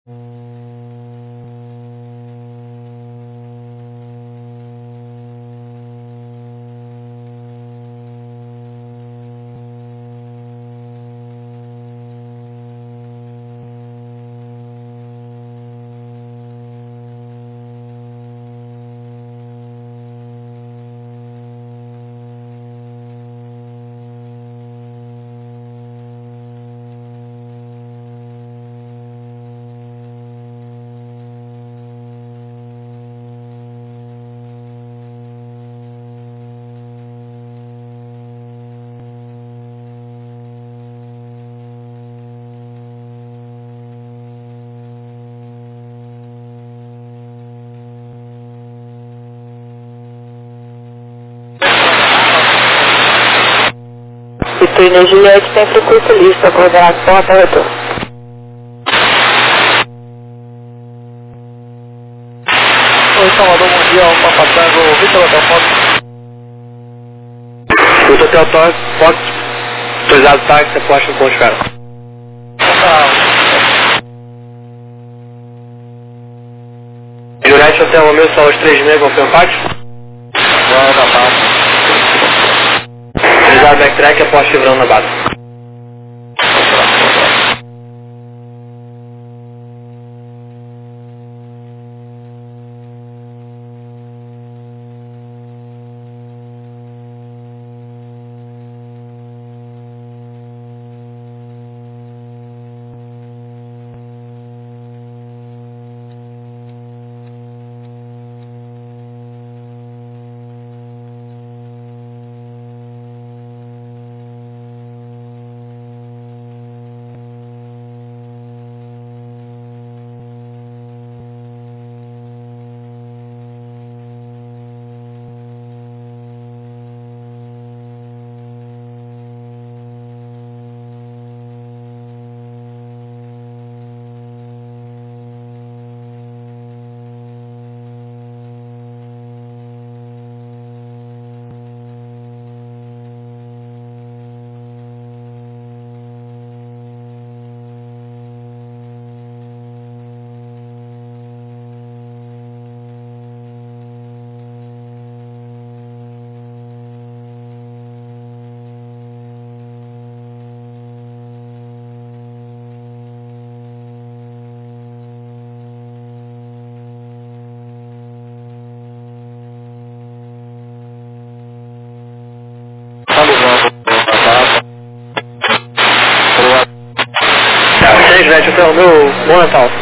Vitorino Juliette tem frequência lista, coordenação até o retorno. Oi, Salvador, bom dia, Papa Tango, Vitor Hotel Fox. Vitor Hotel Fox, autorizado táxi, aposta no ponto de cara. Juliette Hotel Romeu, só os 3,5, confirma parte? Boa, tá. Autorizado backtrack, aposta livrando na base. Juliette Hotel Romeu, bom Natal.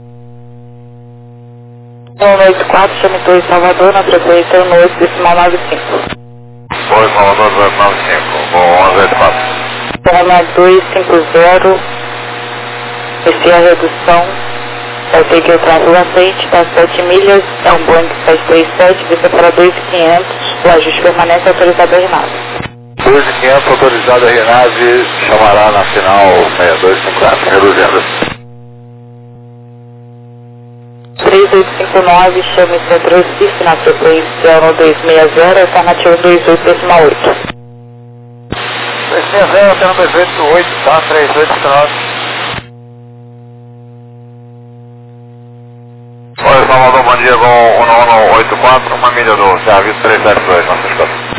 184, chame 2 Salvador, na frequência 18,95. Oi, Salvador, 295, bom 184. 250, esse é a redução, vai ter que eu trago o aceite, tá 7 milhas, é um Boeing 737, vai ser para 2.500, o ajuste permanece autorizado a Renave. 2.500 autorizado a Renave, chamará na final 6254, reduzindo. 3859, chame Centro Recife na frequência 1260, alternativa 28,8. 260, tendo 288, tá? 3859. Oi, Salvador, bom dia, com 1184, uma milha do serviço 372, nossa escola.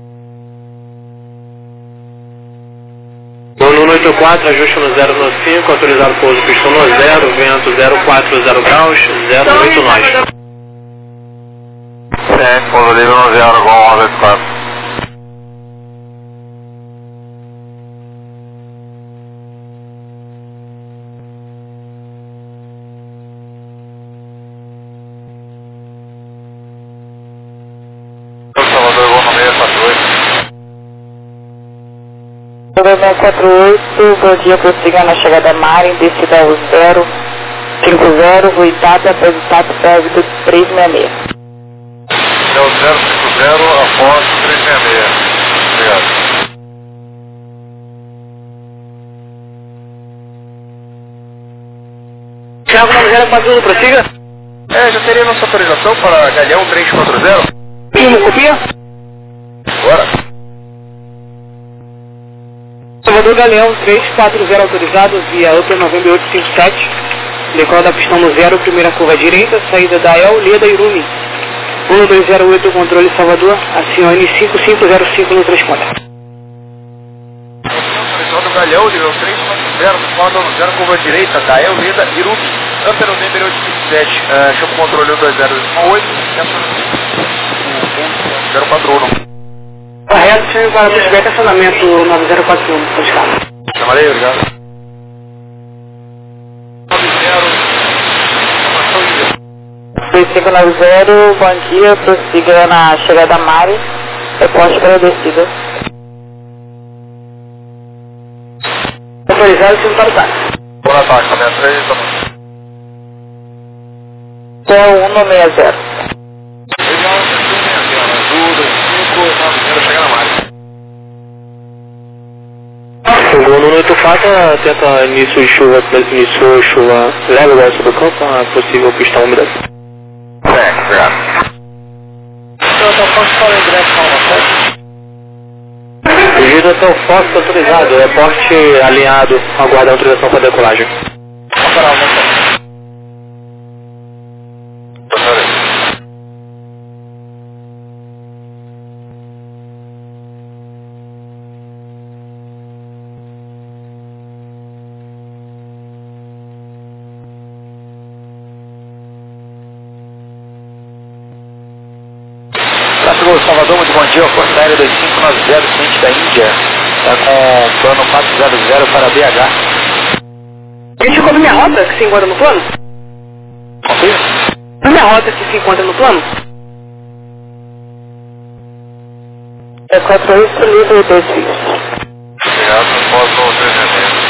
184, ajuste no 095, autorizado pouso pistão no 0, vento 040 graus, 08 nós. Sim, pouso livre no 0 com 1184. Salvador, vou no 648. 648, bom dia, prossiga na chegada a Maren, descida ao 050, Rua Itápia, após Itápia, Pérvido 366. É o 050, Afonso 366. Obrigado. Thiago 9041, prossiga? Já teria nossa autorização para Galeão 340? Copia? Bora. Salvador Galeão 340 autorizado via Upper 9857. Decola da pistão no 0, primeira curva à direita, saída da El, Leda, Irumi. 1208, controle Salvador, acione 5505 no transponder. Horizonte do Galhão, nível 390, comando no 0, curva à direita, da El, Leda, Irumi. Antero número 87, chama o controle 12008, 041. Correto, chame para pushback, acionamento 9041, por escala. Chamarei, obrigado. 2590, bom dia, prossiga na chegada Mari, reposte para a descida. Autorizado, sim, para o táxi. Bom ataque, 63, tá bom. Céu 160. Legal, 125, chegar na Mari. O número 8 Fata tenta início de chuva leve ao sul do campo, a possível pista úmida. Certo, obrigado. Então, posso falar em direção a você? O giro até o Fox autorizado, é porte alinhado, aguarda a autorização para decolagem. Salvador, muito bom dia, Força Aérea 2590, cliente da Índia, está com plano 400 para BH. Ele ficou na minha rota que se encontra no plano? Confia? Na minha rota que se encontra no plano? É 48 livre 2 fios. Obrigado, posso 300.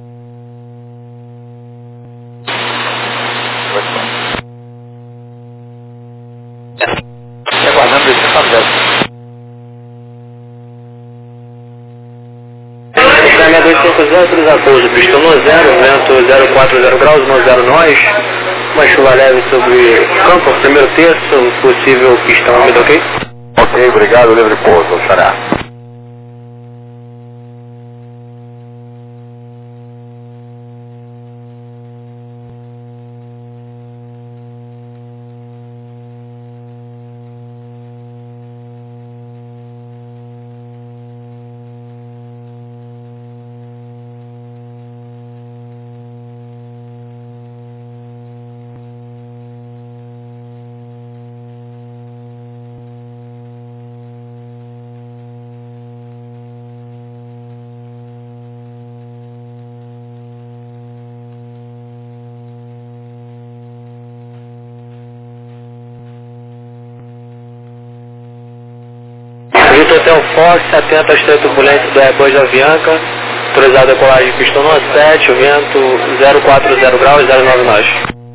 Aguardando 2590. Caminha 250, autorizar pouso, pistão no 0, vento 040 graus, no 0 nós, uma chuva leve sobre o campo, primeiro terço, possível pistão úmido, ok? Ok, obrigado, livre pouso, Xará. Vitor Hotel Fox, atento ao estreito turbulente do Airbus da Avianca, autorizado a decolagem pistão no 7, vento 040 graus, 09 nós.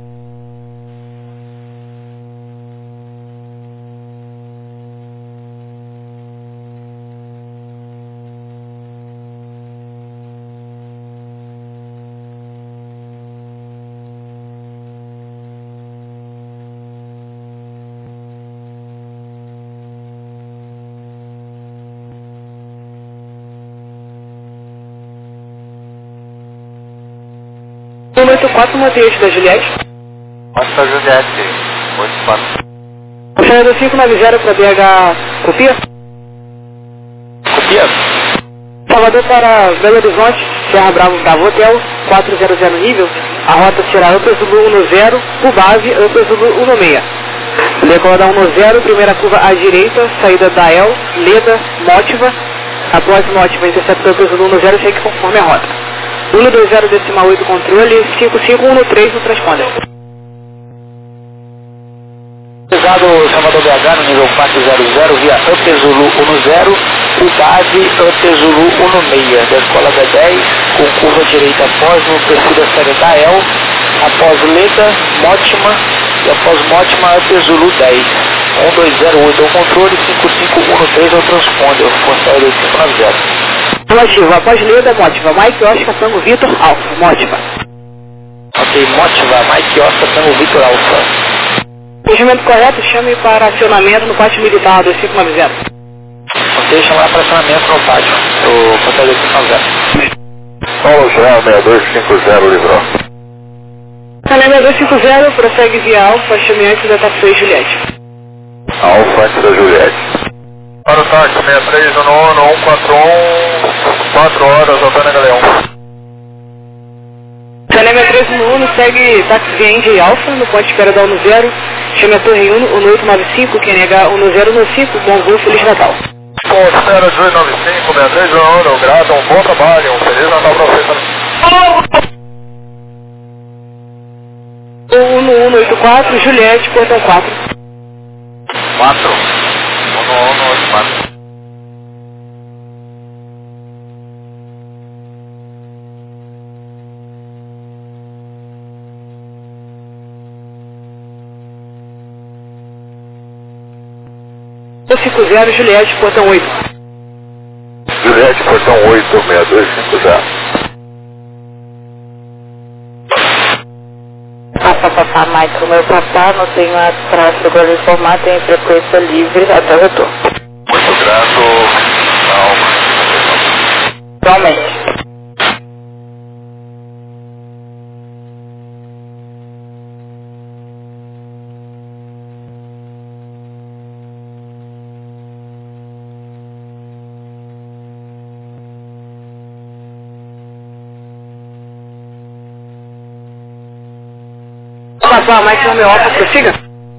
Número 84, mantém eixo da Juliette. Nossa, Juliette, 84. Chegando 590 para BH, copia? Copia? Salvador para Belo Horizonte, Serra Bravo Hotel, 400 nível. A rota será Upper Zulu 10, por base Upper Zulu 16. Decola da 10, primeira curva à direita, saída da El, Leda, Motiva. Após Motiva, interceptor Upper Zulu 10, segue conforme a rota. 120,8 controle, 5513 no transponder. Pesado Salvador BH no nível 400 via Upper Zulu 10, o base Upper Zulu 16, da escola B10, com curva direita após no perfil da série da El, após Leda, Motima e após Motima Upper Zulu 10. 1208 ao controle, 5513 ao transponder, Força Aérea 2590. Motiva, após Leda, Motiva, Mike Oscar, Tango Vitor, Alfa, Motiva. Ok, Motiva, Mike Oscar, Tango Vitor, Alfa. Regimento correto, chame para acionamento no pátio militar 2590. Ok, chamar para acionamento no pátio do Força Aérea 2590. Paulo Geral 6250 livrou. Lembra 250, prossegue via Alfa, chame antes da Taxi Juliette. Alfa antes da Juliette. Para o táxi 63 no 141, 4 horas, Antônio Galeão. Lembra 311, segue Taxi via Indy Alfa, no ponto de espera da 10, chame a Torre 1, 1895, QNH 1095, bom voo, Feliz Natal. Ponto espera 1895, 63 no grado, um bom trabalho, um Feliz Natal para você também. 1184, Juliette, portão 4. 4. 1184. O 50, Juliette, portão 8. Juliette, portão 8, 6250. Papá, Michael, meu papá, não tenho atraso, agora informar, tem frequência livre até o retorno. Muito grato. Igualmente. Papá, Michael, meu Alfa, prossiga.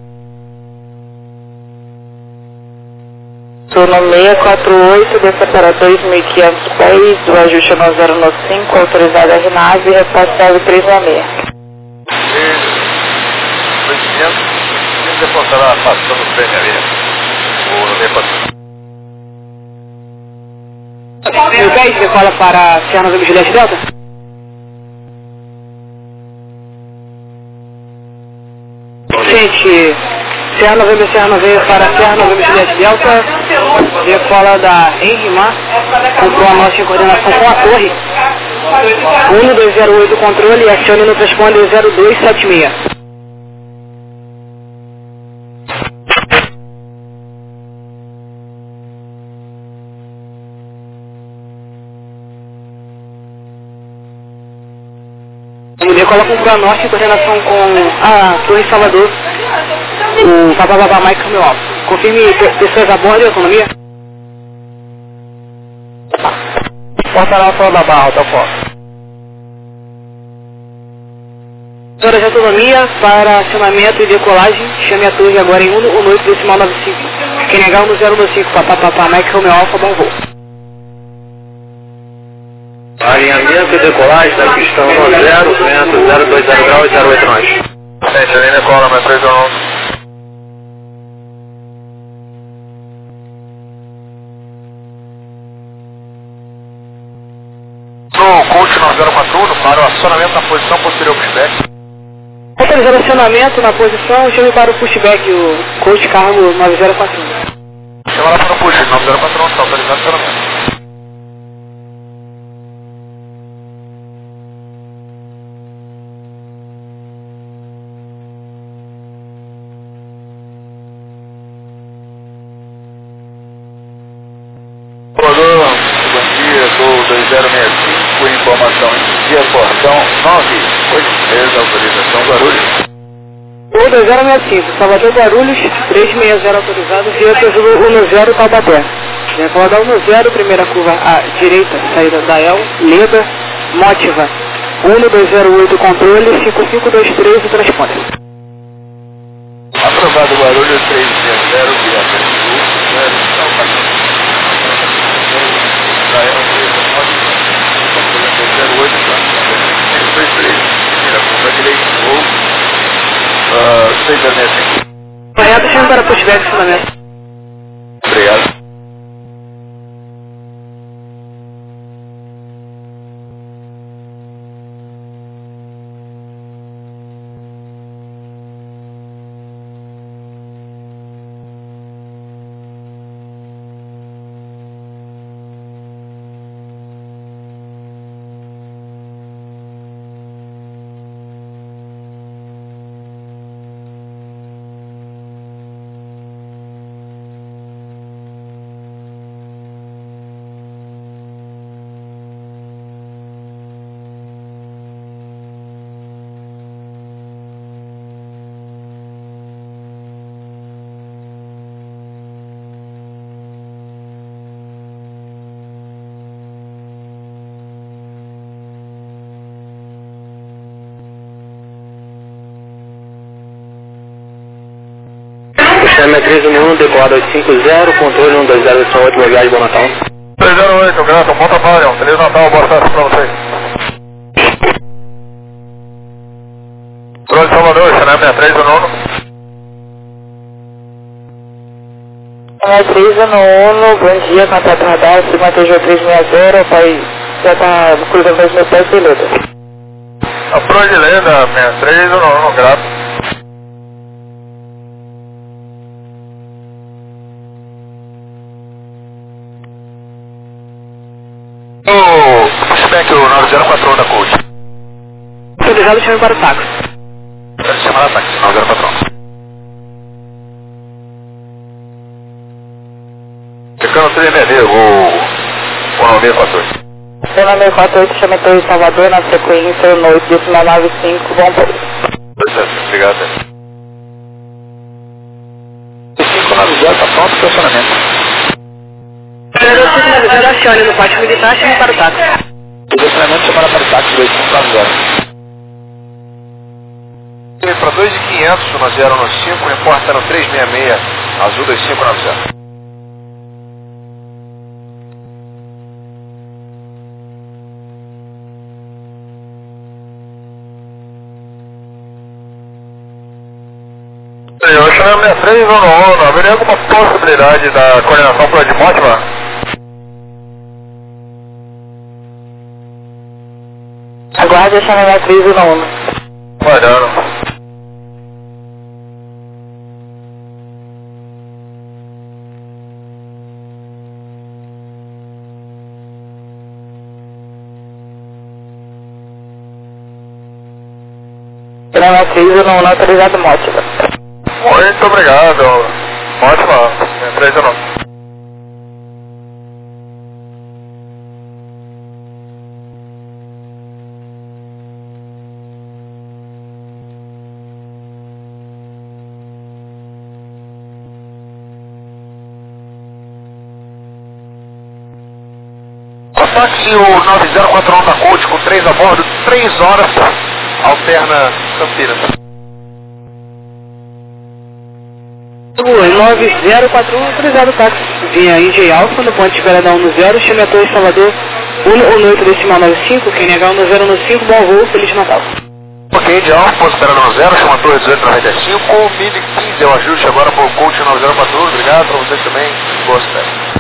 Turno 648, desça para 2.500 pés, o ajuste 9095, autorizado RNAV, responsável 316. E 2.500, quem reportará passando o trem ali? O 10 decola para Serra Novembro Juliette Delta. Gente, Serra Novembro para Serra Novembro Juliette Delta, decola da Henrimar, comprou a nossa coordenação com a torre. 1208 controle e acione no transponder 0276. O decola comprou a norte em coordenação com a Torre Salvador, o Papá Michael meu alvo. Confirme pessoas a bordo e autonomia. Portará a sua da barra, alta foto. Horas de autonomia para acionamento e decolagem, chame a torre agora em 118,95. QNH 1095, Papá Michael meu alfa, bom voo. Alinhamento e decolagem da pistão 0, vento 020 graus e 08 nós. Gente, ali decola, mas 311. No coach 9041, para o acionamento na posição posterior pushback. Autorizando acionamento na posição, chame para o pushback, o coach cargo 9041. Chama lá para o push, 9041, está autorizado acionamento. Bom dia, Gol 2065, informação em dia, portão 983, autorização Guarulhos. Gol 2065, Salvador Guarulhos, 360 autorizado, via Tesouro 10 Taubaté. Decola 10, primeira curva à direita, saída da El, Leda, Mótiva. 1208 controle, 5523 o transponder. Aprovado Guarulhos 360, via Tesouro 10 Correto, chame para pushback acionamento. Obrigado. Chama 311, decolado 850, controle 120, são 8, boa viagem, bom Natal. 308, grato, bom trabalho, Feliz Natal, boa sorte pra vocês. Controle Salvador, Chama 63 do nono. 63 do nono, bom dia, contato radar, sigma TG 360, pai, já tá cruzando 2 mil pés, beleza. A Proilenda, 63 do nono, grato. O spec, o 9041 da Coach. Autorizado, chame para o táxi. Pode chamar a táxi, 9041. Ficando 366, o 948. Seu nome é 48, chame Torre Salvador, na frequência, noite, 1995, bom dia. Obrigado. 590, tá pronto o estacionamento. Operador 590, acione no pátio militar, chame para o táxi. O estacionamento chamado para o táxi 2590. Para 2.500 no 095, reporta no 366, azul 2590. Eu chamo 63 no nono, haveria alguma possibilidade da coordenação para de Mótima? Aguarde a chame 63 do nono. Guardando. Seu nome é 63 do nono, autorizado Mótica. Muito obrigado. Ótima. 63 do nono. Táxi o 9041 da Coach com 3 a bordo, 3 horas, alterna Campinas. O 9041, autorizado táxi. Vinha IJ Alfa, no ponto de espera da 10, chame a Torre Salvador, 118 decimal 95, quem negar 1015, bom voo, Feliz Natal. Ok, de Alfa, ponto espera da 10, chama a Torre 1895, 1015, eu ajuste agora para o Coach 9041, obrigado para vocês também, boa sorte.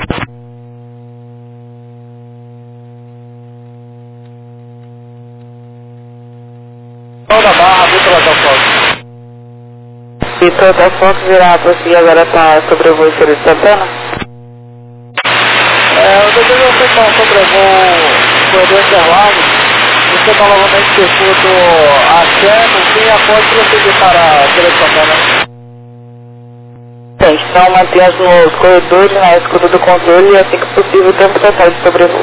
Da Barra, Vitor Hotel Fox. Vitor Hotel Fox virá prosseguir agora para sobrevoo de Santana? O desejo é você para sobrevoo corredor Interlagos. Você está novamente circuito Axé, no fim, após prosseguir para Santana. Bem, então mantemos nos corredores, na escuta do controle e assim que possível o tempo total de sobrevoo.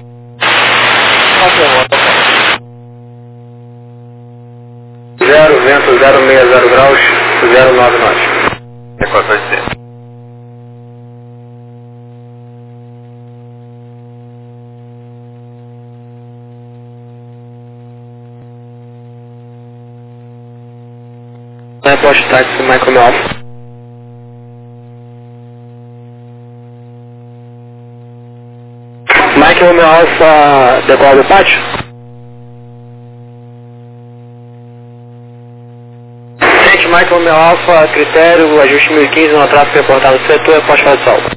Vento 060 graus, 09 knots. É 480. Airport Taxi, Michael Mel Alpha. Michael Mel Alpha, decola do pátio? Michael Mel Alpha, critério, ajuste 1015, no tráfego reportado no setor, após fazer salvo.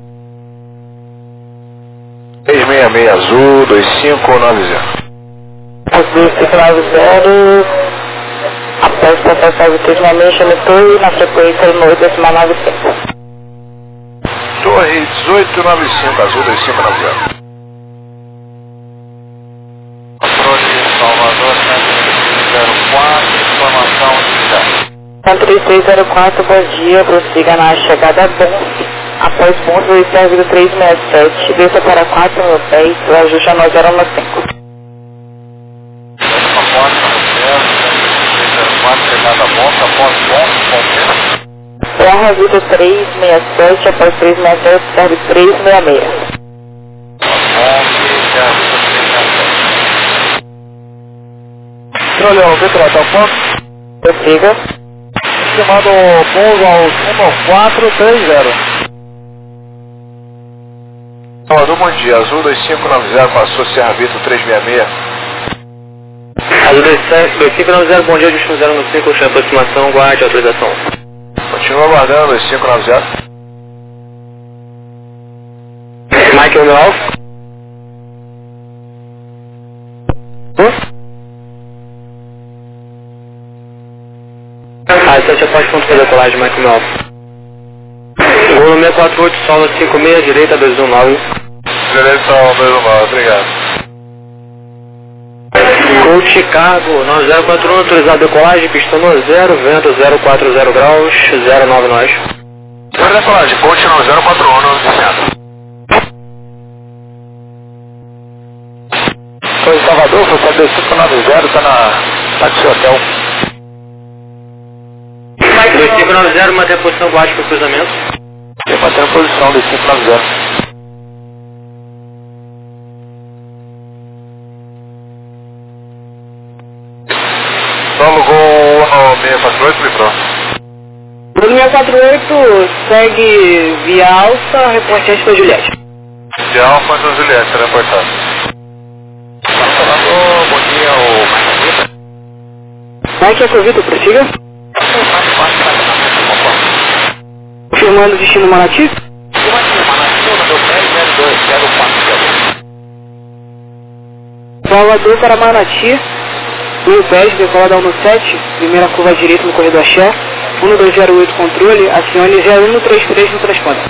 366 azul, 2590. Azul 590, após passar salvo 366, chame Torre na frequência no 8,95. Torre 1895, azul 2590. Controle Salvador 10304, informação de 13604, bom dia, prossiga na chegada Bonse. Após ponto, o serviço 367, desça para 4 mil pés, o ajuste a 9015. Serra Vida 367, após 367, serve 366. Controle, Vitor, até o ponto. Prossiga. Chamado pouso ao 1430. Salvador, bom dia. Azul 2590 passou Serra Vitor 366. Azul 2590, bom dia, destino 095, chama aproximação, guarde, autorização. Continua aguardando 2590. Mike, o meu alfa. Restante após ponto para decolagem, Mike, o meu alfa. Gol 648, solo 56, direita 219. Direita 219, obrigado. Gol Chicago 9041, autorizado decolagem, pista no 0, vento 040 graus, 09 nós. Agora decolagem, coach 9041, descendo. Foi em Salvador, foi para 2590, está na táxi hotel. 2590, manter a posição guarde para o cruzamento. Tem mantendo a posição 2590. Solo Gol 648, Lipró. O 648 segue via alça, reportante para Juliette. De Alfa do Juliette, reportado. Salvador, bom dia, o Marcos. Mike, é que o Vitor prossiga. Confirmando o destino Manati. Salvador para Manati. 1010, decola da 17, primeira curva direita no corredor Axé. 1208 controle, acione 0133 no transponder.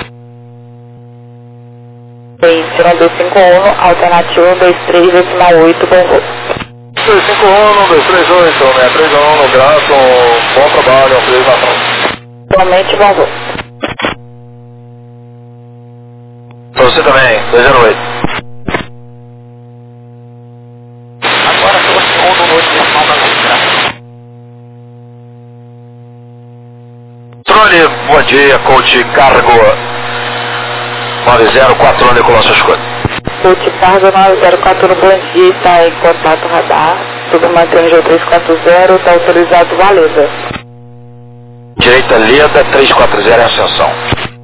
Tirão 251, alternativa 123, decimal 8, bom voo. 251, 238, 631 no Grato, bom trabalho, autorização. Igualmente, bom voo. Pra você também, 208. Agora estou no segundo noite decimal da letra. Trone, bom dia, coach Cargo 904, decolou suas coisas. Coach Cargo 904, bom dia, está em contato radar. Submantendo G340, está autorizado Valeda. Direita Leda 340 em ascensão.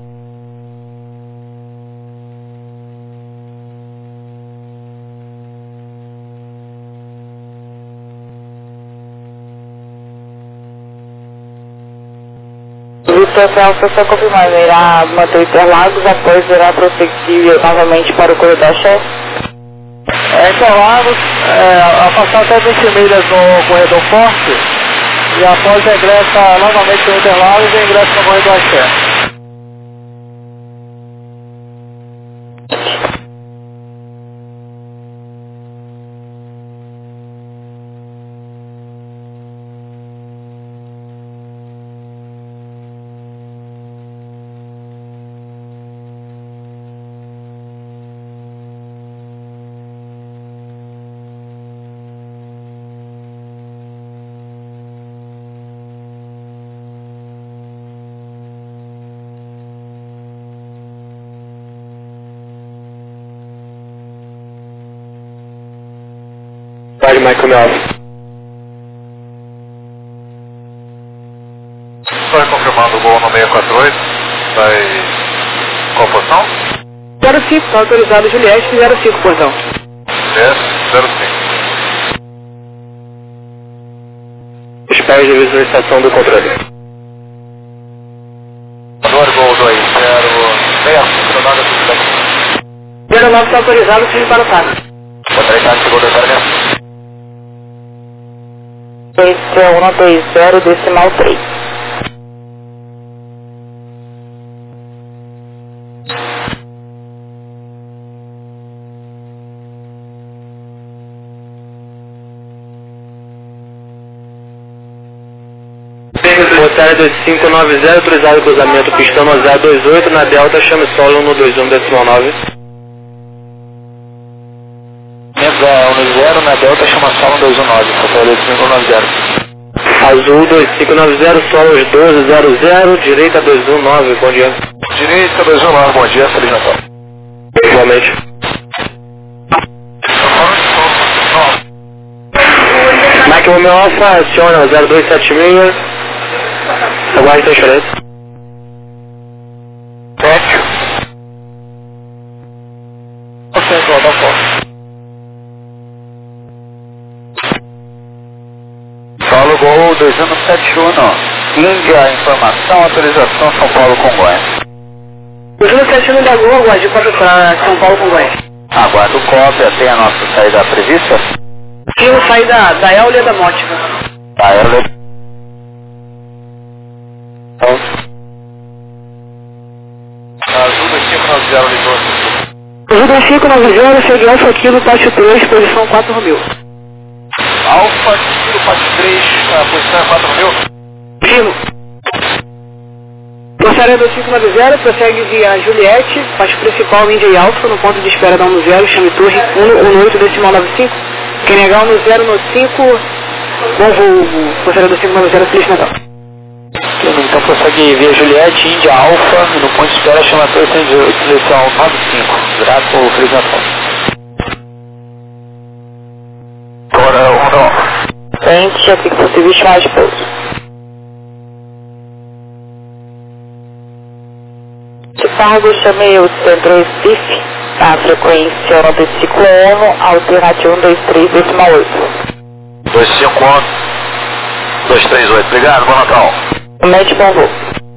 Vitor Celso, só confirmando, irá manter Interlagos após virar prosseguir novamente para o corredor Axé. Interlagos, a passar até 20 milhas no corredor forte e após regressa novamente no Interlagos e ingressa no corredor Axé. Guarde, Mike, o meu alfa. Só confirmando o Gol no 648, vai... Qual posição? 05, está autorizado Juliette, 05, portão. 05. Os pés de visualização do controle. Agora Gol 2065, rodada do 09 está autorizado, sim, para o carro. Vou treinar o segundo detalhamento. Esse é 120, decimal 3. Rotária 2590, autorizado cruzamento pistão no 028, na Delta, chame solo no 21 decimal 9. No 0, na Delta, chama solo 219, Rotária 2590. Azul 2590, solos 1200, direita 219, bom dia. Direita 219, bom dia, Feliz Natal. Igualmente. Mike Romeo Alfa, aciona 0276. Aguarde 348. 7. Central da Fox. Solo Gol 2171. Índia, informação, autorização São Paulo Congonhas. 2171 da Gol, aguarde cópia para São Paulo Congonhas. Aguardo cópia, tem a nossa saída prevista? Sim, saída da Eulia da Mótica. Da Eulia. Ajuda 590 ligou. Ajuda 590, segue Alfa Kilo, Pátio 3, posição 4 Romeu. Alfa Kilo, Pátio 3, posição 4 Romeu. Kilo. Passaria 2590, prossegue via Juliette, pátio principal Índia e Alfa, no ponto de espera da 10, chame Torre 118 decimal 95. Quem negar 10 no 5, bom voo, passaria 2590, Feliz Natal. Então prossegue via Juliette, Índia, Alfa, no ponto de espera chama Torre 118 decimal 95. Grato por Feliz Natal. Agora 1. Frente, aqui que possível chamar de pouso. Chicago, chamei o centro Recife, a frequência do ciclo alternativa 123 decimal 8. 251 238, obrigado, bom Natal. Mete bom voo.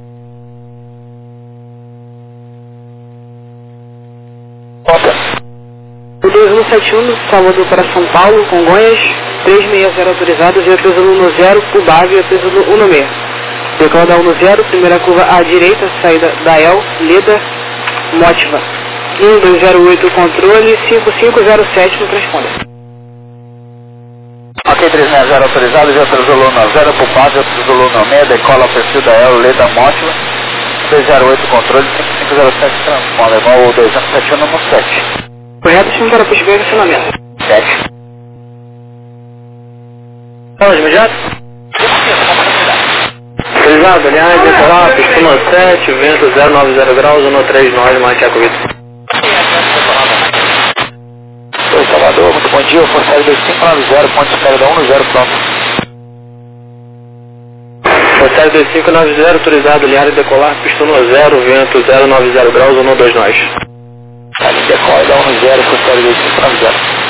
Rota. O 2171, Salvador para São Paulo, Congonhas, 360 autorizados, via Peso 10, Pubave, Peso 16. Decala da 10, primeira curva à direita, saída da El, Leda, Mótiva. 1208 controle, 5507 no transponder. Ok, 360 autorizado, via Peso 10, Pubave, Peso 16, decola o perfil da El, Leda, Mótiva. 208 controle, 5507 transponder, igual o 271 no 7. Correto, sim, para perceber o funcionamento. 7. Vamos, imediato? Autorizado, aliás, decolar, pistona 7, vento 090 graus, 139, Matiaco Vitor. Oi, Salvador, muito bom dia, Força Aérea 2590, ponto de espera da 10, pronto. Força Aérea 2590, autorizado, aliás, decolar, pistona 0, vento 090 graus, 129. Ali decola da 10, Força Aérea 2590.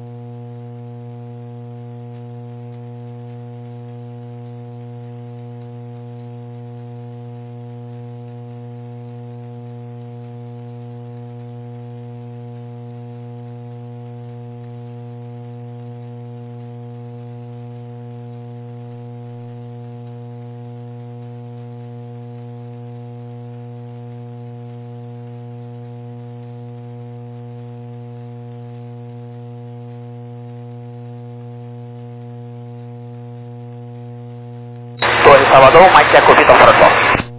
Torre Salvador, Mike Jacobito, Fração.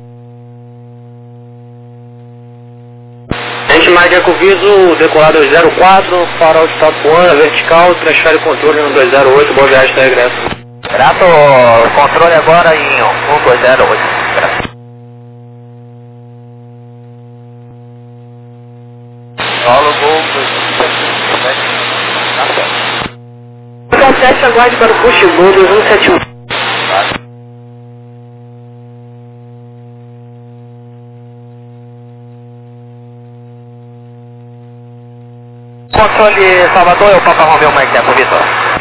Gente, Mike Jacobito, decolado 04, farol de Tapuana, vertical, transfere o controle no 208, boa viagem da regresso. Grato, controle agora em 1208. Grato. Solo Gol 277. Então, 7, aguarde para o push Gol 2171. Controle Salvador, eu Papa Romeu, Mike Jacobito.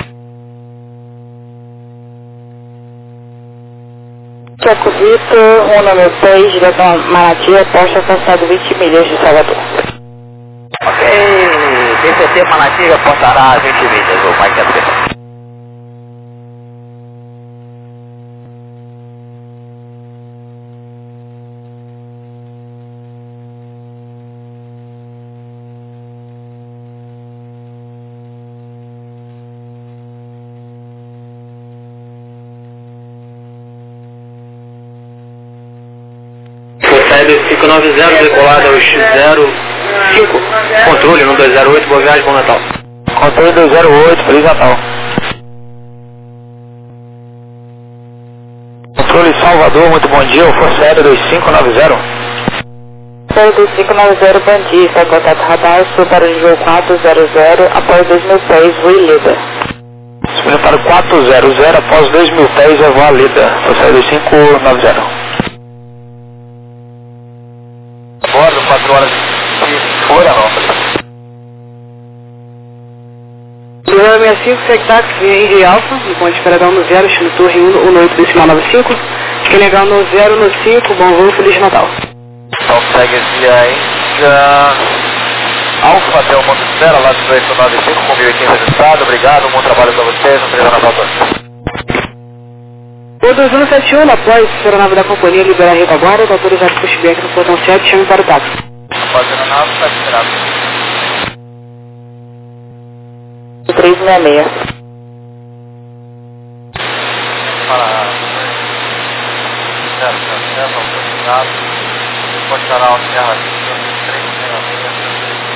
Jacobito, 196, direção Maratia, posto afastado 20 milhas de Salvador. Ok, DCT Manatinga portará 20 milhas, o Mike Jacobito. Saída 590, decolada aos 05, controle no 208, boa viagem, bom Natal. Controle 208, Feliz Natal. Controle Salvador, muito bom dia, Força Aérea 2590. Série 2590, bom dia, está contato radar, sul para o nível 400, após 2000 pés, voo Leda. Subindo para o 400, após 2000 pés, eu vou a Leda, Força Aérea 2590. bordo, 4 horas de Florianópolis. 065, Sectax, Indy Alpha, no ponto de esperadão no 0, estilo Torre 118,95. Fiquem legal no 0, no 5, bom voo, Feliz Natal. Então segue via Índia Alfa até o ponto de espera, lá do 895, com 1015 registrado. Obrigado, bom trabalho para vocês, um feliz Natal a todos. O 2171, após a aeronave da companhia liberar a retaguarda, está autorizado o pushback no portão 7, chame para o táxi. Após a aeronave, está esperado. 366. Para 077, autorizado. Depois estará a alternativa 366.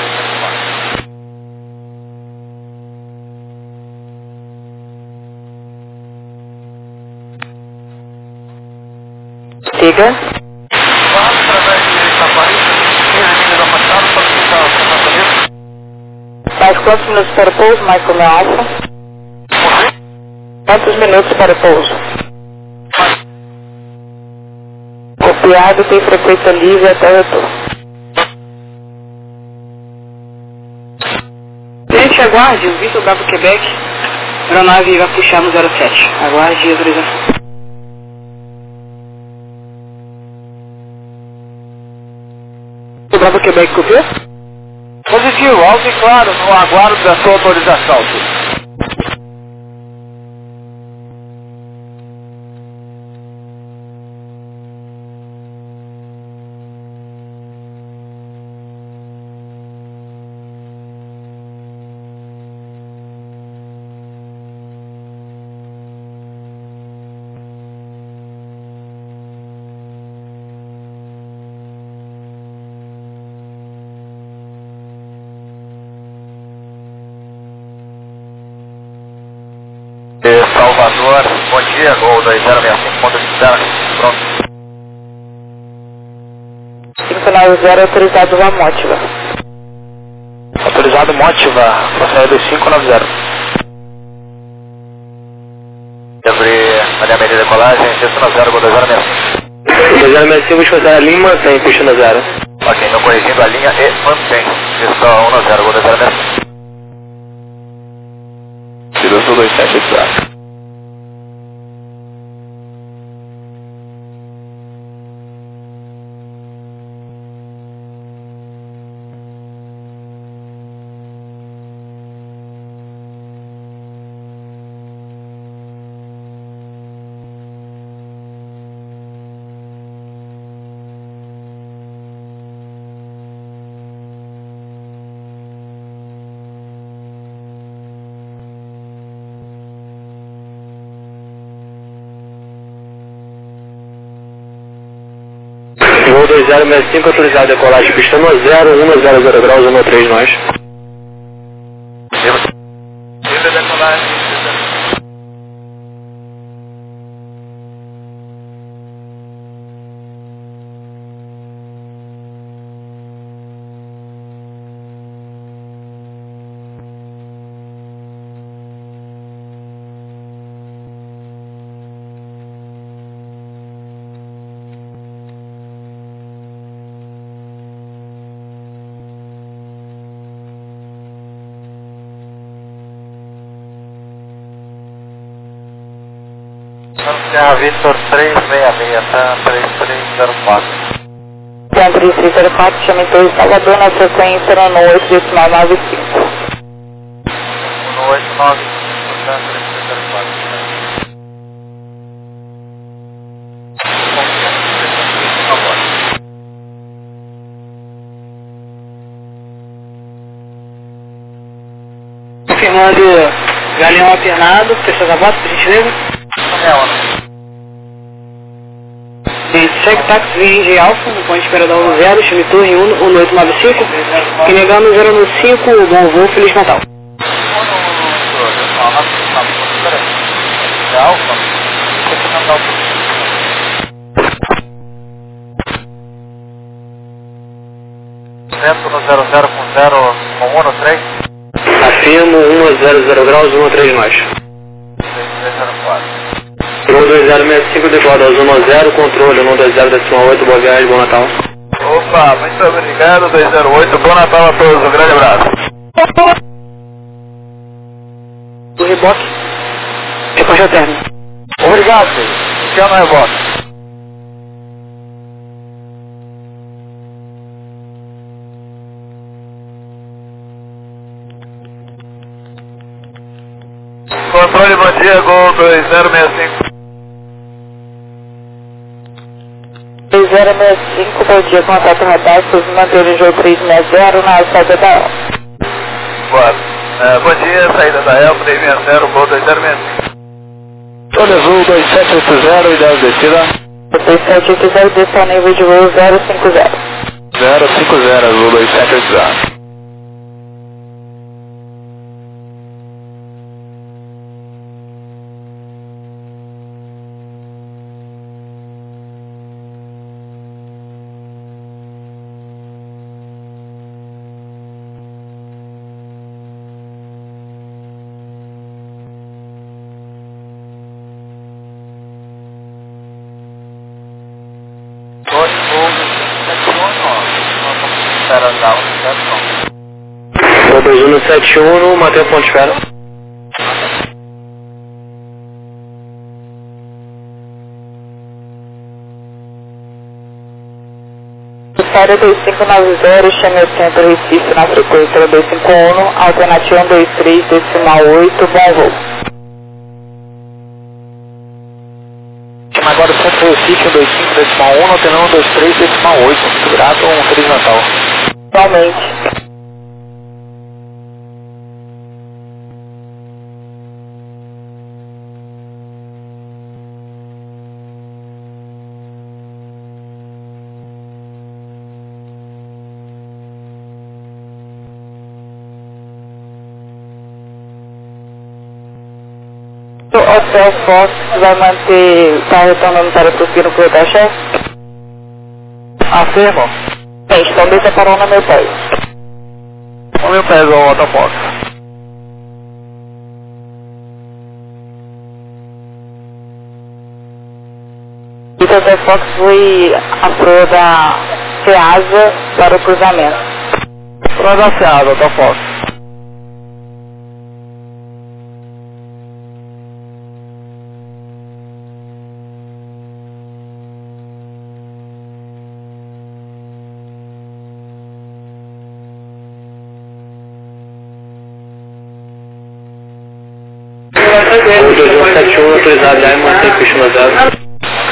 Siga. Vamos através de Itapaí, 15 milhas afastados, para ficar o Estados Unidos. Mais quantos minutos para o pouso, mais como é alfa? Quantos minutos para o pouso? Copiado, tem frequência livre até o retorno. Gente, aguarde, o Vitor Bravo Quebec, a aeronave vai puxar no 07. Aguarde a autorização. Bravo Quebec, copiou? Positivo, alto e claro, no aguardo da sua autorização, senhor. Salvador, bom dia, Gol 2065, ponto de espera, pronto. 590 autorizado a Mótiva. Autorizado Mótiva, passageiro do 590. Abrir alinhamento de decolagem, 690, Gol 2065. 2065, esforçar a Lima, sem puxa no 0. Ok, não corrigindo a linha e mantém, 610, Gol 2065. Piloto 27, exato. Voo 2065, autorizado decolagem, pista no 0100 graus, 13 nós. Livre decolagem, Serra Victor 366, tá? 3304. Centro 3304, chame Torre Salvador, na frequência no 8,95. 189, tá? 3304. Confirmando Galeão alternado, pessoas a bordo, por gentileza. Cheque táxi Indy Alpha, no ponto de esperadão no 0, chame Torre 1895. Que negando 095, bom voo, Feliz Natal. Centro no 00 com 0 com 1 no 3. Afirmo 100 graus, 13 nós. 3304. Voo 2065, decolado ao 110, controle 120,8, boa viagem, bom Natal. Opa, muito obrigado, 208. Bom Natal a todos, um grande abraço. O reboque. Recorte térmico. Obrigado, filho. Chama o reboque. Controle, bom dia, Gol 2065. 2065, bom dia, contato radar, se manter o jogo 360 na saída da El. Boa. Bom dia, saída da El, 360, Gol 2065. Olha azul 2780 e 10 descida. 2780, desça nível de voo 050. 050 azul 2780. Gol 2171, mantém o ponto de espera. Série 2590, chame o centro Recife na frequência 251, alternativa 123, decimal 8, bom voo. Chama agora o centro Recife 125 decimal 1, alternando 123 decimal 8. Muito grato, um Feliz Natal. Igualmente. O Hotel Fox vai manter, está retornando para prosseguir no clube da chefe? Afirmo. Bem, então deixa para no meu pé. O meu pé o Hotel Fox. O Hotel Fox foi a proa da FEASA para o cruzamento. Proa da FEASA, Hotel Fox. O 2171 autorizado já e mantém peixe no zero.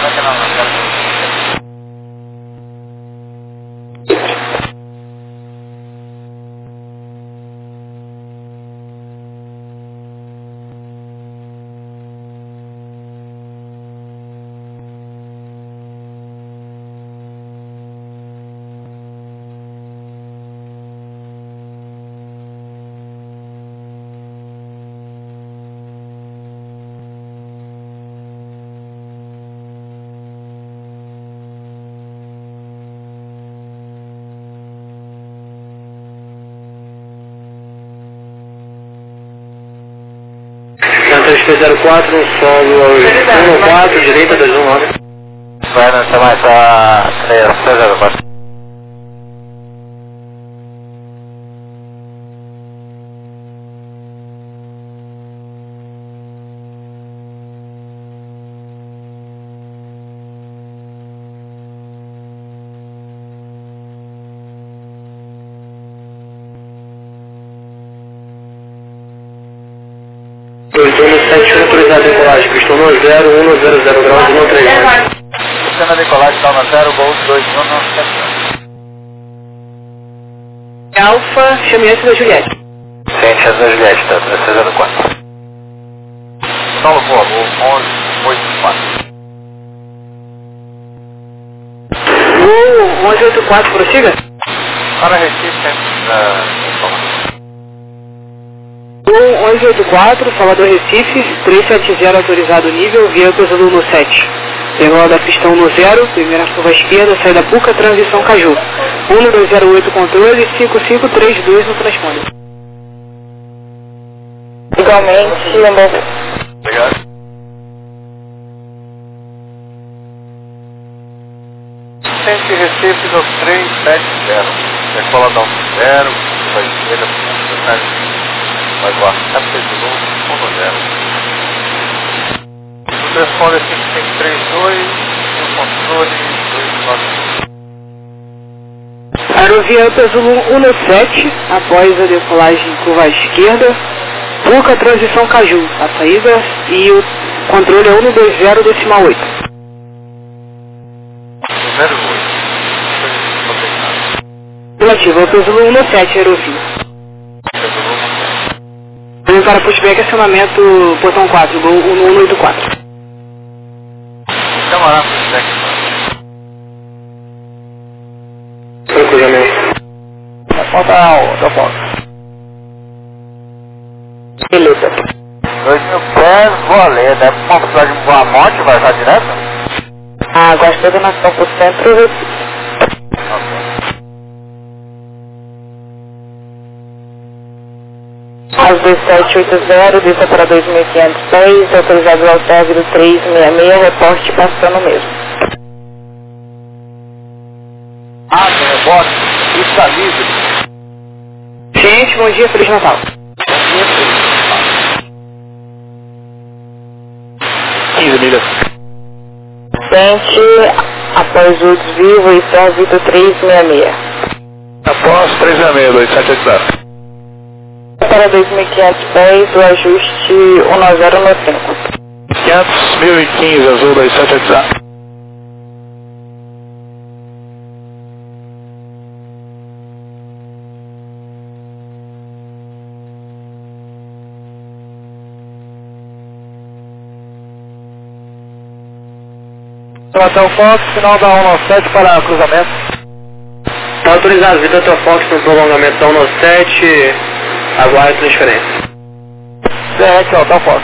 Centro SP04, um solo ao 14, direita 219. Vai não chamar essa 304. Retorno 71 autorizado em colagem, pistão no 0100 graus, não 3. Sistema de colagem, calma 0, Gol 2197. Alfa, chame antes da Juliette. Ciente da Juliette, tá, 304. Solo voa, Gol 1184. Gol 1184, prossiga. Para Recife, Gol 1184, Salvador Recife, 370 autorizado nível, via Cruzeiro no 7. Degola da pistão no 0, primeira curva esquerda, saída Puca, transição Caju. 1208 controle, 5532 no transponder. Igualmente, um bom voo. Obrigado. Vicente Recife no 370. Decola da 10, vai esquerda, vai guardar, Zulu 10. O transponder 5532 e o controle 295. Aerovia Zulu 17, após a decolagem curva à esquerda, Puca transição Caju, a saída e o controle é 120,8. Número 8. Relativo, Zulu 17, Aerovia. Vem para pushback, acionamento, botão 4, gol 1184. Camarada, pushback. Tranquilamente. Falta da foto. Beleza. 2000 pés, vou ler, deve uma velocidade de Boa Morte, vai já direto? A coordenação por centro, Recife. Às 1780, desça para 2500 pés, autorizado ao término 366, reporte passando mesmo. Água, rebote, está livre. Gente, bom dia, Feliz Natal. Bom dia, Feliz. 15 milhas. Sente, após o desvio, e servido 366. Após 366, 2780. Para 2500 pés, o ajuste 1095. 500, 1015, azul 2780. Hotel Fox, final da 197 para cruzamento. Está autorizado, Vitor Hotel Fox no prolongamento da 197, aguarde transferência. Certo, Hotel Fox.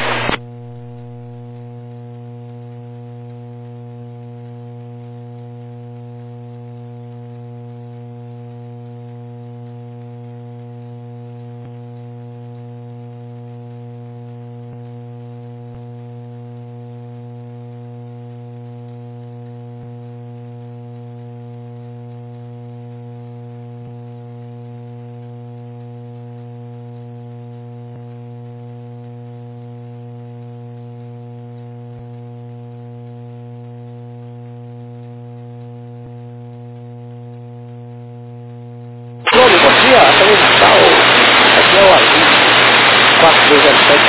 Bom dia, Feliz Natal. Aqui é o Azul 4207,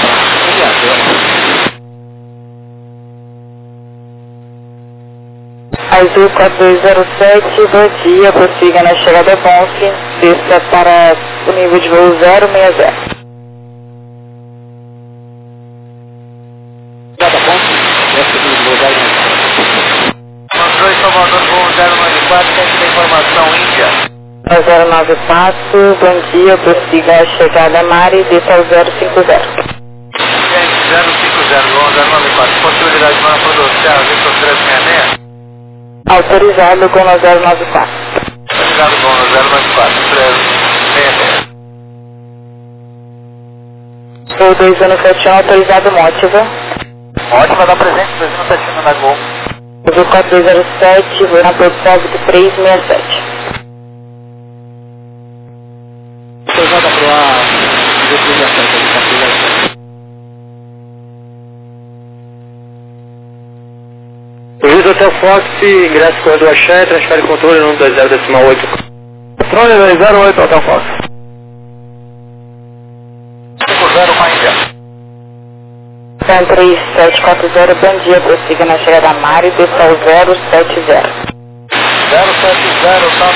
Azul 4207, bom dia, prossiga na chegada Bonfe, desça para o nível de voo 060. Chegada Bonfe, desce do voo 094. Controle Salvador, voo 094, tem informação Índia. 094, bom dia, prossiga a chegada Mari, desça ao 050. 050, voo 094, possibilidade de uma produção, Victor 366. Autorizado com 094. Obrigado, bom, 094, 366. Voo 217, autorizado Mótiva. Ótimo, dá presente, 217 na Gol. Azul 4207, voo na produção do 367. Chegada pro ar, 237. Vitor Hotel Fox, ingresso corredor Axé, transfere controle no 20,8. Controle 208, Hotel Fox. 50 com a Índia. 3740, bom dia, prossiga na chegada Mari, desça ao 070. 070, tá?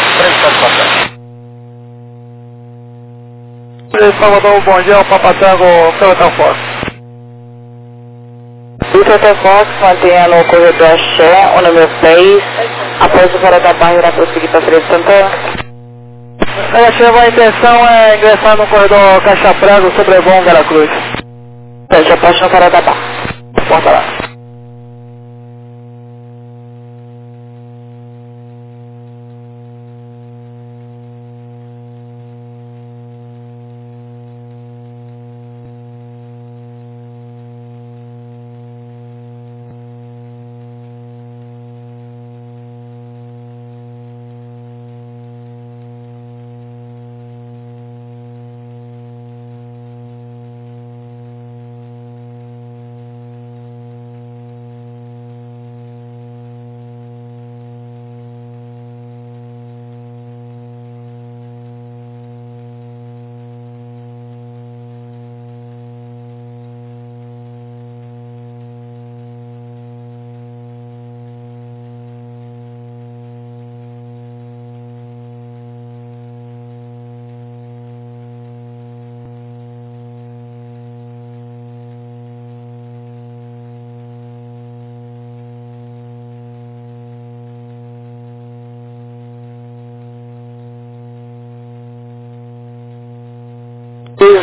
3747. Salvador, bom dia, o Papatango, pelo Hotel Fox. Vitor Hotel Fox, mantenha no corredor Axé, o número 6, após o fora da barra, irá prosseguir para Freire Santana. A intenção é ingressar no corredor Caixa Prego, Sobrevão, Veracruz. Já pode no fora da barra. Porta lá.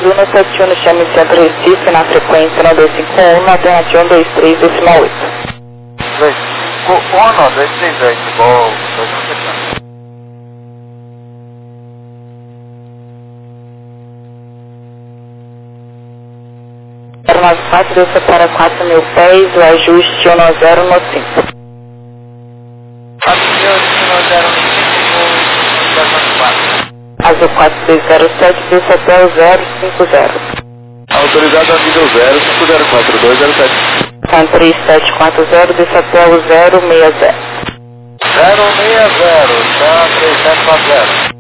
2171 no chame Centro Recife, na frequência 9251, na alternativa 123, decimal 8. 251, 238, igual 2171. Aeronave 4, desça para 4.000 pés, o ajuste 190 no 5. 4.004. Azul 4307, desça até o 050. Autorizado a nível 0504207. São 3740, desça até o 060. 060, tá 3740.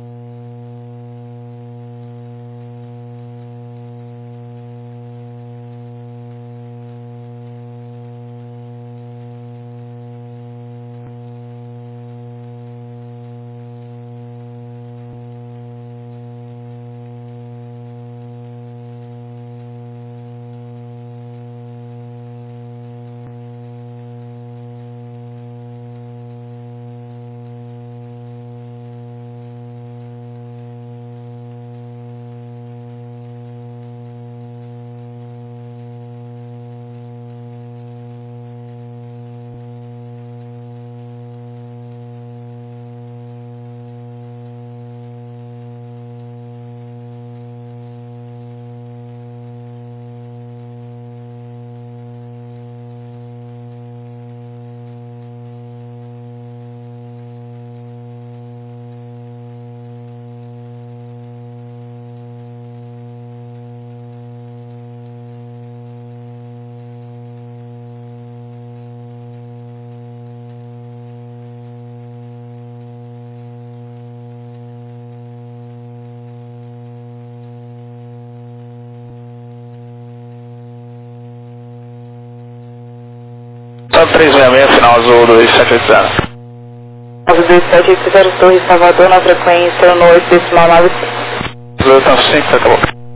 Só 366, final azul 2780. Azul 2780, Torre Salvador, na frequência 18, decimal 95. Azul tá 5, acabou.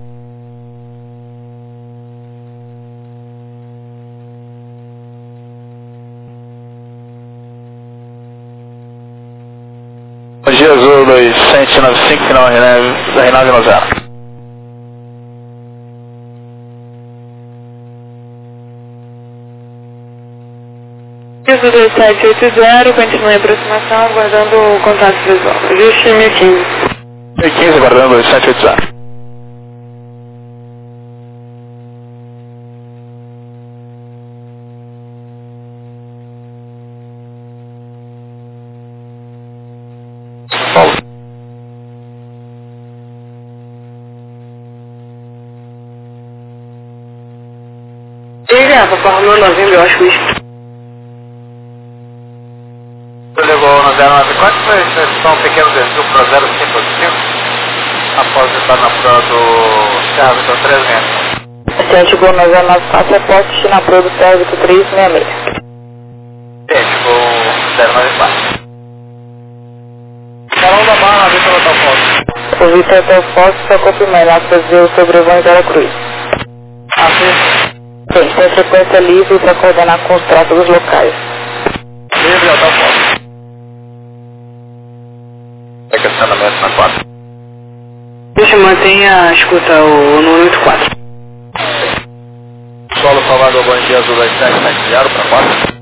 Bom dia, Azul 2795, final Renave 90. Azul 2780, continue a aproximação, aguardando o contato visual. Ajuste 1015. 1015, guardando 2780. Paulo. Diga, Papa Romeu Novembro, eu acho isso. Levou no 09, quanto foi só um pequeno desvio para 055 após estar na prova do Serra Vitor 360? Paciente Gol 994, aposte na prova do Serra Vitor 366. Paciente Gol 094. Salão da Barra, Vitor Hotel Fox. O Vitor Hotel Fox só confirmar fazer o sobrevoo em Veracruz. Assim. Sim, tem frequência livre para coordenar com os tráfegos locais. Livre Hotel Fox. Estacionamento na 4. Deixa, mantenha a escuta o número 84. Solo Salvador, bom dia, Azul 2770 para 4.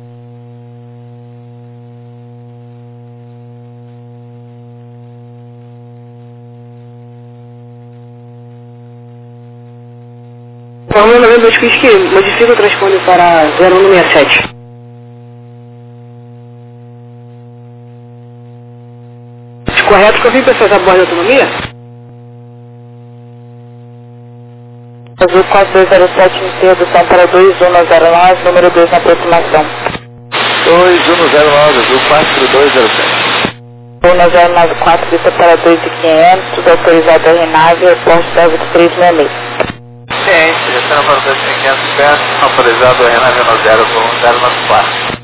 Romeu Novembro, eu esqueci que modifica o transponder para 0167. Correto que eu vim pessoas a bordo de autonomia? Azul 4207, introdução para 2109, número 2 na aproximação. 2109, Azul 4207. 1994, vista para 2500, autorizado a Renave, aeroporto da 2366. Ciente, gestão para 2500 pés, autorizado a Renave no 094.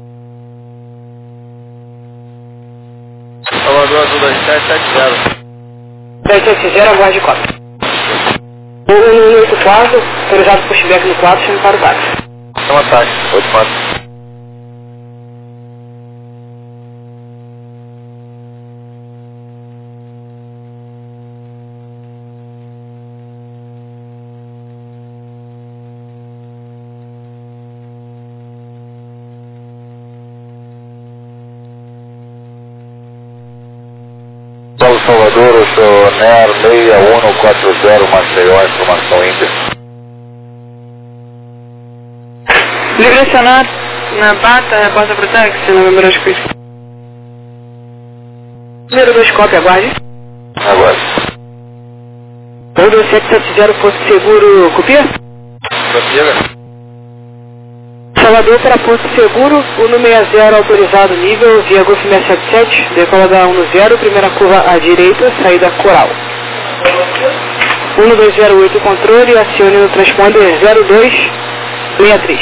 Salvador Azul 2770. 2760, aguarde 4. O 184, autorizado por feedback no 4, chame para o 4. Então, ataque, 84. Salvador, o seu NER 6140 Maceió, informação Índia. Direcionar na bata, reporta pro táxi, Novembro Oscar. 02 cópia, aguarde. Aguarde. 2770 Porto Seguro, copia? Prossiga. Salvador para Porto Seguro, 160 autorizado nível, via Golf 677, decola da 10, primeira curva à direita, saída Coral. 1208 controle, acione no transponder 0263.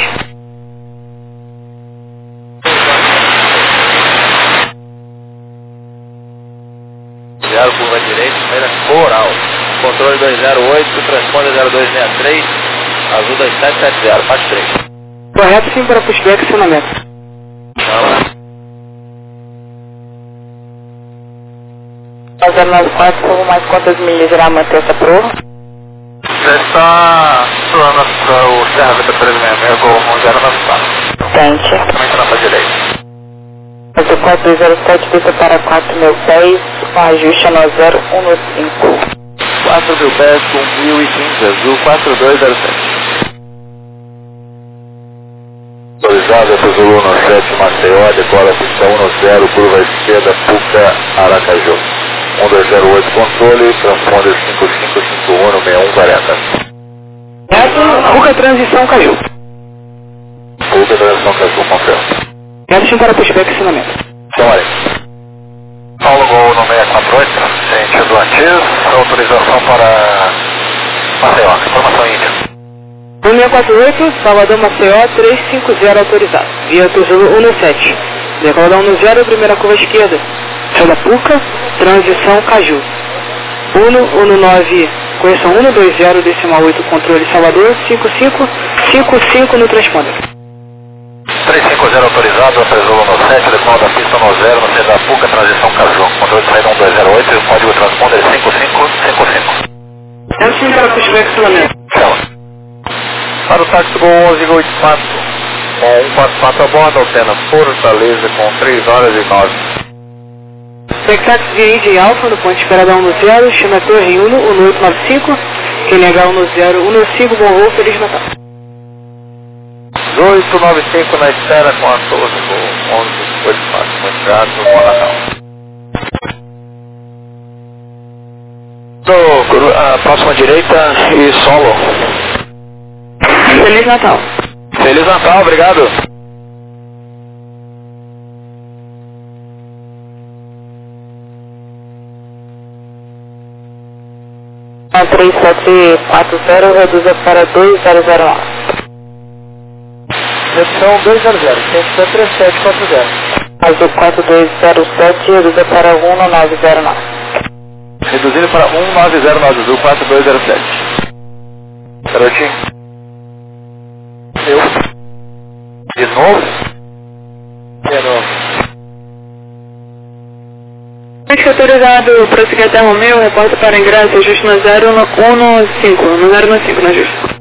Zero, curva direita, saída Coral. Controle 208, transponder 0263, azul 2770, parte 3. Correto sim para pushback e acionamento. A 094, por mais quantas milhas irá manter essa prova? Já está suando o Serra Vita 366 com 094. Tente. Também está na direita. Azul 4207, desça para 4010, com ajuste a 015. 4 pés com 1015, azul 4207. Autorizado, Zulu 7 Maceió, decola pista 10, curva esquerda, Puca, Aracaju. 1208 controle, transponder 5551-6140. Reto, Puca transição caiu. Puca, transição caiu, confirma. Reto sim para pushback e acionamento. Então, olha. Paulo Gol no 648, sentido Antis, autorização para Maceió, informação Índia. 1648, Salvador Maceió, 350 autorizado. Via Zulu 17. Decola da 10, primeira curva esquerda. Saída Puca, transição Caju. 119, correção 120, decimal 8, controle Salvador, 5555 no transponder. 350 autorizado, Zulu no 7, decola da pista 10, no centro da Puca, transição Caju. Controle de saída 1208 e o código transponder 5555. Reto sim para pushback e acionamento. Tchau. Para o táxi Gol 1184, com 144 a bordo, Altena Fortaleza, com 3 horas e 9. Texax via Índia e Alfa, no ponto de espera da 10, chama a Torre 1, 1895, QNH 10, 195, bom voo, Feliz Natal. 295 na espera com a Torre Gol 1184, muito obrigado, bom Natal. Próxima direita e solo. Feliz Natal. Feliz Natal, obrigado. A 3740, reduza para 2009. Redução 200, 3740. Azul 4207, reduza para 1909. Reduzindo para 1909, azul 4207. Garotinho. Eu. De novo? De novo. Autorizado, prosseguir até Romeu, reporta para ingresso, ajuste no 015, no 015, no ajuste.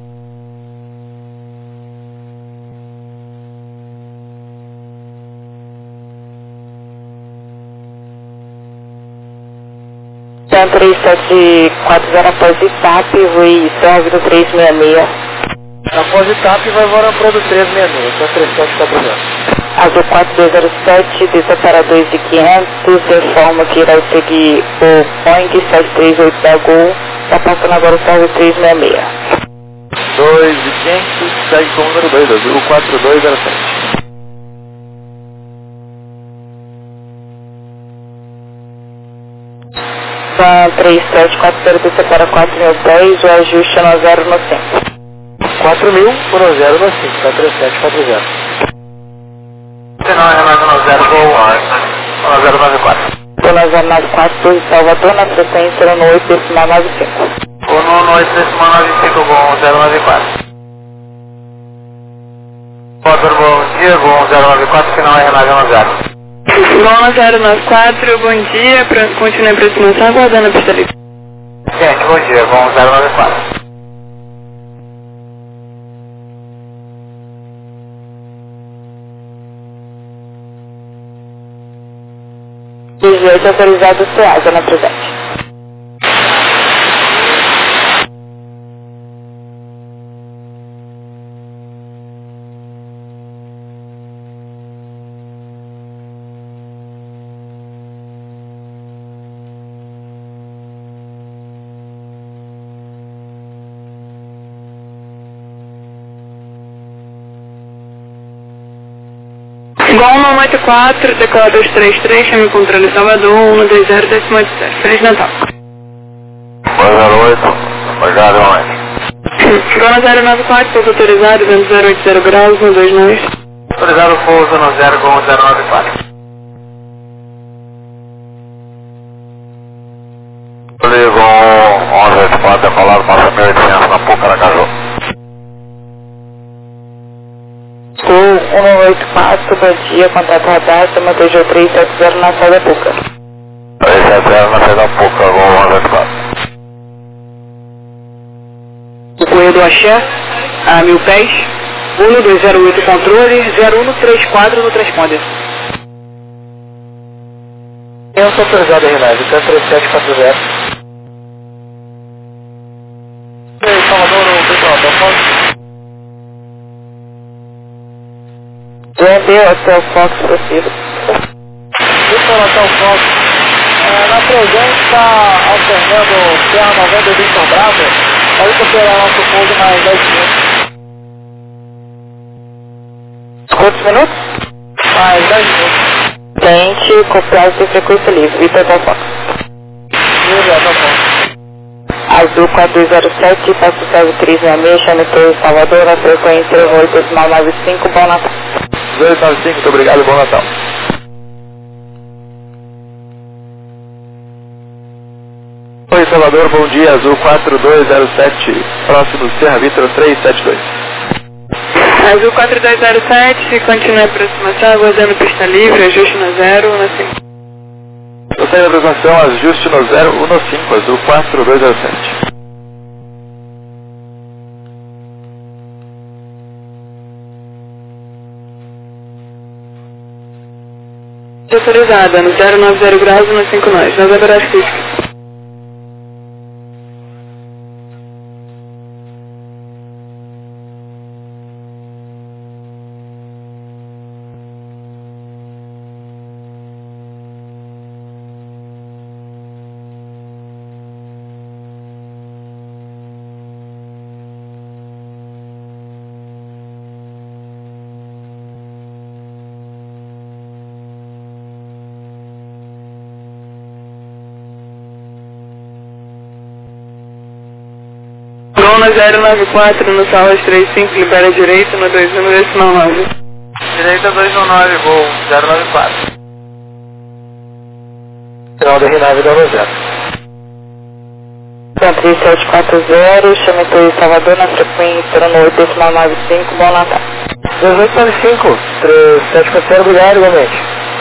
Então 3740 após ITAP, Rui Serra Vida 366. Após o TAP vai voar para o 366, só 3740. Azul 4207, desça para 2500, informa que irá seguir o Boeing 738 da Gol, está passando agora o Serra 366. 2500, segue com o número 2, azul 4207. São 3740, desça para 4010, o ajuste é no 0 no 5. 4.000 por 0 no 5, está 3740. Não, é mais no 0 no 094. Estou na 094 de Salvador, na frequência no 8 decimal 95. Ou no 8 decimal 95 com 094. Bom dia, com 094, final é mais 0. Bom 094, bom dia, continue a aproximação, aguardando a pista livre. Gente, bom dia, com 094. 18 autorizado CEASA na presente. Igual 184, decola 233, chame o controle Salvador, 120, 1087. Feliz Natal. 208, obrigado, homem. Igual 094, pouso autorizado, vento 080 graus, 129. Autorizado pouso no 094. Ligo 1184, decolado, passa 1800 na Puca, Aracaju. Sul 184, bom dia, contato radar, chama TG 370 na saída da Puca. 370 na saída da Puca, Gol 1184. O correio do Axé, a 1000 pés, 1208 controle, 0134 no transponder. Eu sou autorizado, Renate, 3740. E aí, Salvador, o pessoal, tá falando? GMB, Hotel Fox, prossigo. Isso, Hotel Fox. Na presente está alternando Serra 90 e Victor Bravo. Pode superar nosso pouso mais 10 minutos. Quantos minutos? Mais 10 minutos. Tente copiar de frequência livre, Vitor Hotel Fox. Livre, Hotel Fox. Azul 4207, passo servo 366, chame Torre Salvador, na frequência 895, bom Natal. 295, muito obrigado, bom Natal. Oi, Salvador, bom dia, Azul 4207, próximo Serra Vitor 372. Azul 4207, continua a aproximação, aguardando pista livre, ajuste no 0, na 5. Você tem a aproximação, ajuste no 015, Azul 4207. Autorizada, no 090 graus e no 5 nós, nas aberás críticas. Gol 094, no salas 35, libera direito, no 21,9. Direita 219, Gol 094. Final da R9 da 0. 3740, chame Torre Salvador, na frequência 895, bom Natal. 1895, 3740, obrigado, igualmente.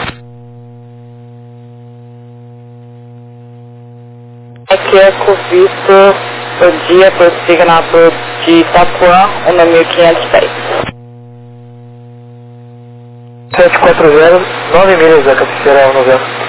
Aqui é Covito, bom dia, prossiga na rua de Itapuã, 1500 pés. 740, 9 milhas da cabeceira 90.